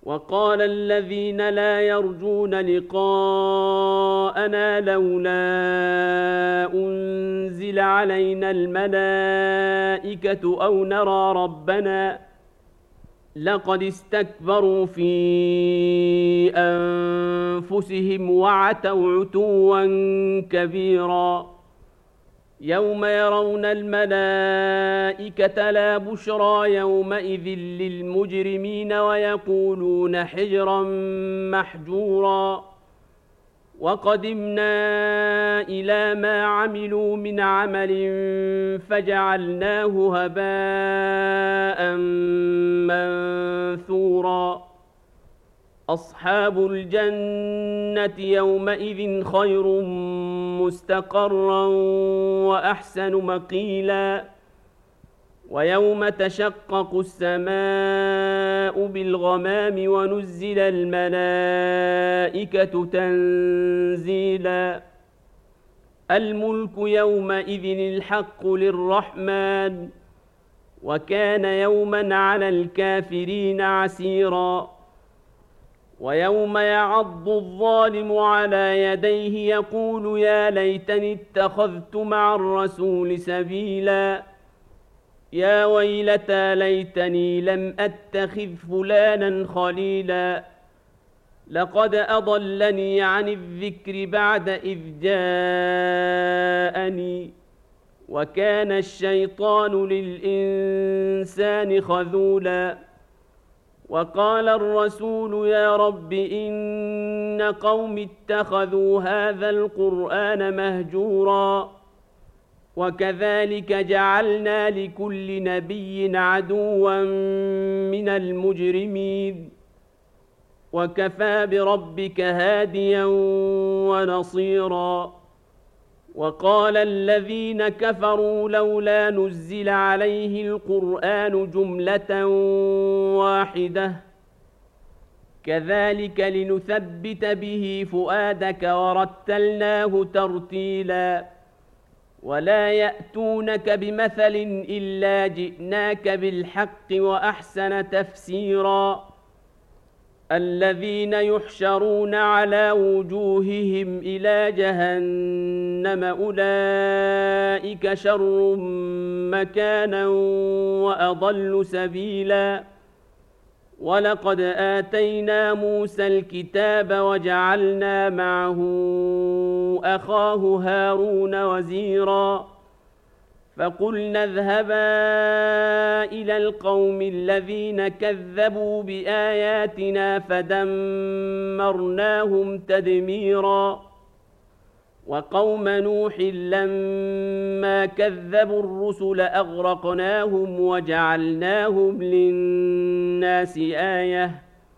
وقال الذين لا يرجون لقاءنا لولا أنزل علينا الملائكة أو نرى ربنا لقد استكبروا في أنفسهم وعتوا عتوا كبيرا يوم يرون الملائكة لا بشرى يومئذ للمجرمين ويقولون حجرا محجورا وقدمنا إلى ما عملوا من عمل فجعلناه هباء منثورا أصحاب الجنة يومئذ خير مستقرا وأحسن مقيلا ويوم تشقق السماء بالغمام ونزل الملائكة تنزيلا الملك يومئذ الحق للرحمن وكان يوما على الكافرين عسيرا ويوم يعض الظالم على يديه يقول يا ليتني اتخذت مع الرسول سبيلا يا ويلتى ليتني لم أتخذ فلانا خليلا لقد أضلني عن الذكر بعد إذ جاءني وكان الشيطان للإنسان خذولا وقال الرسول يا رب إن قوم اتخذوا هذا القرآن مهجورا وكذلك جعلنا لكل نبي عدوا من المجرمين وكفى بربك هاديا ونصيرا وقال الذين كفروا لولا نزل عليه القرآن جملة واحدة كذلك لنثبت به فؤادك ورتلناه ترتيلا ولا يأتونك بمثل إلا جئناك بالحق وأحسن تفسيرا الذين يحشرون على وجوههم إلى جهنم أولئك شر مكانا وأضل سبيلا ولقد آتينا موسى الكتاب وجعلنا معه أخاه هارون وزيرا فقلنا اذهبا إلى القوم الذين كذبوا بآياتنا فدمرناهم تدميرا وقوم نوح لما كذبوا الرسل أغرقناهم وجعلناهم للناس آية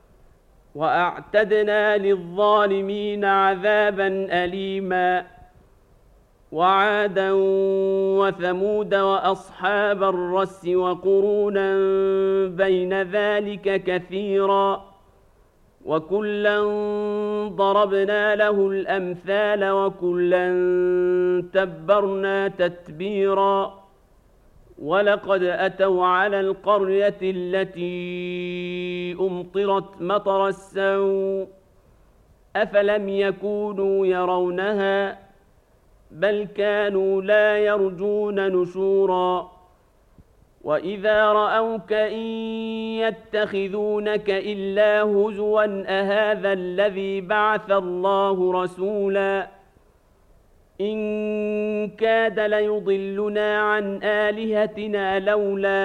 وأعتدنا للظالمين عذابا أليما وعادا وثمود وأصحاب الرس وقرونا بين ذلك كثيرا وكلا ضربنا له الأمثال وكلا تبرنا تتبيرا ولقد أتوا على القرية التي أمطرت مطر السوء أفلم يكونوا يرونها بل كانوا لا يرجون نشورا وإذا رأوك إن يتخذونك إلا هزوا أهذا الذي بعث الله رسولا إن كاد ليضلنا عن آلهتنا لولا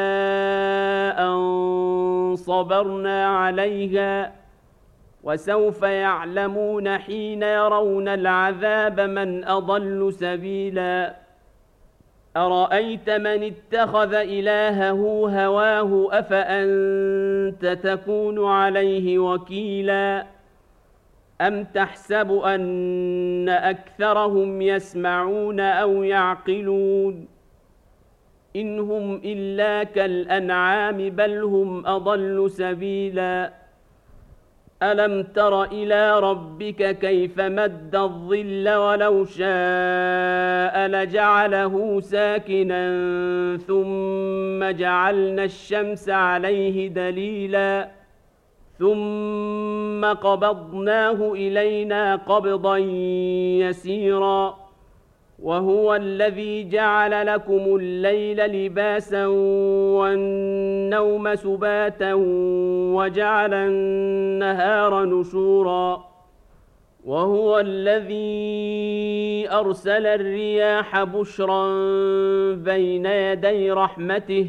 أن صبرنا عليها وسوف يعلمون حين يرون العذاب من أضل سبيلا أرأيت من اتخذ إلهه هواه أفأنت تكون عليه وكيلا أم تحسب أن أكثرهم يسمعون أو يعقلون إن هم إلا كالأنعام بل هم أضل سبيلا ألم تر إلى ربك كيف مد الظل ولو شاء لجعله ساكنا ثم جعلنا الشمس عليه دليلا ثم قبضناه إلينا قبضا يسيرا وهو الذي جعل لكم الليل لباسا والنوم سباتا وجعل النهار نشورا وهو الذي أرسل الرياح بشرا بين يدي رحمته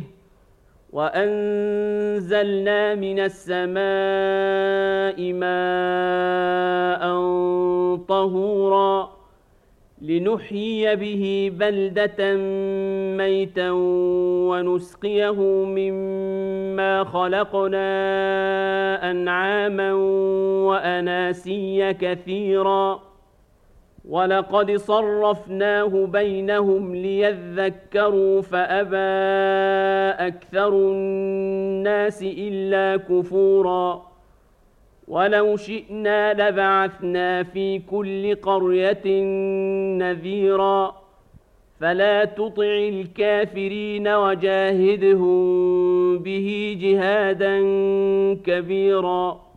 وأنزلنا من السماء ماء طهورا لنحيي به بلدة ميتا ونسقيه مما خلقنا أنعاما وأناسيا كثيرا ولقد صرفناه بينهم ليذكروا فأبى أكثر الناس إلا كفورا ولو شئنا لبعثنا في كل قرية نذيرا فلا تطع الكافرين وجاهدهم به جهادا كبيرا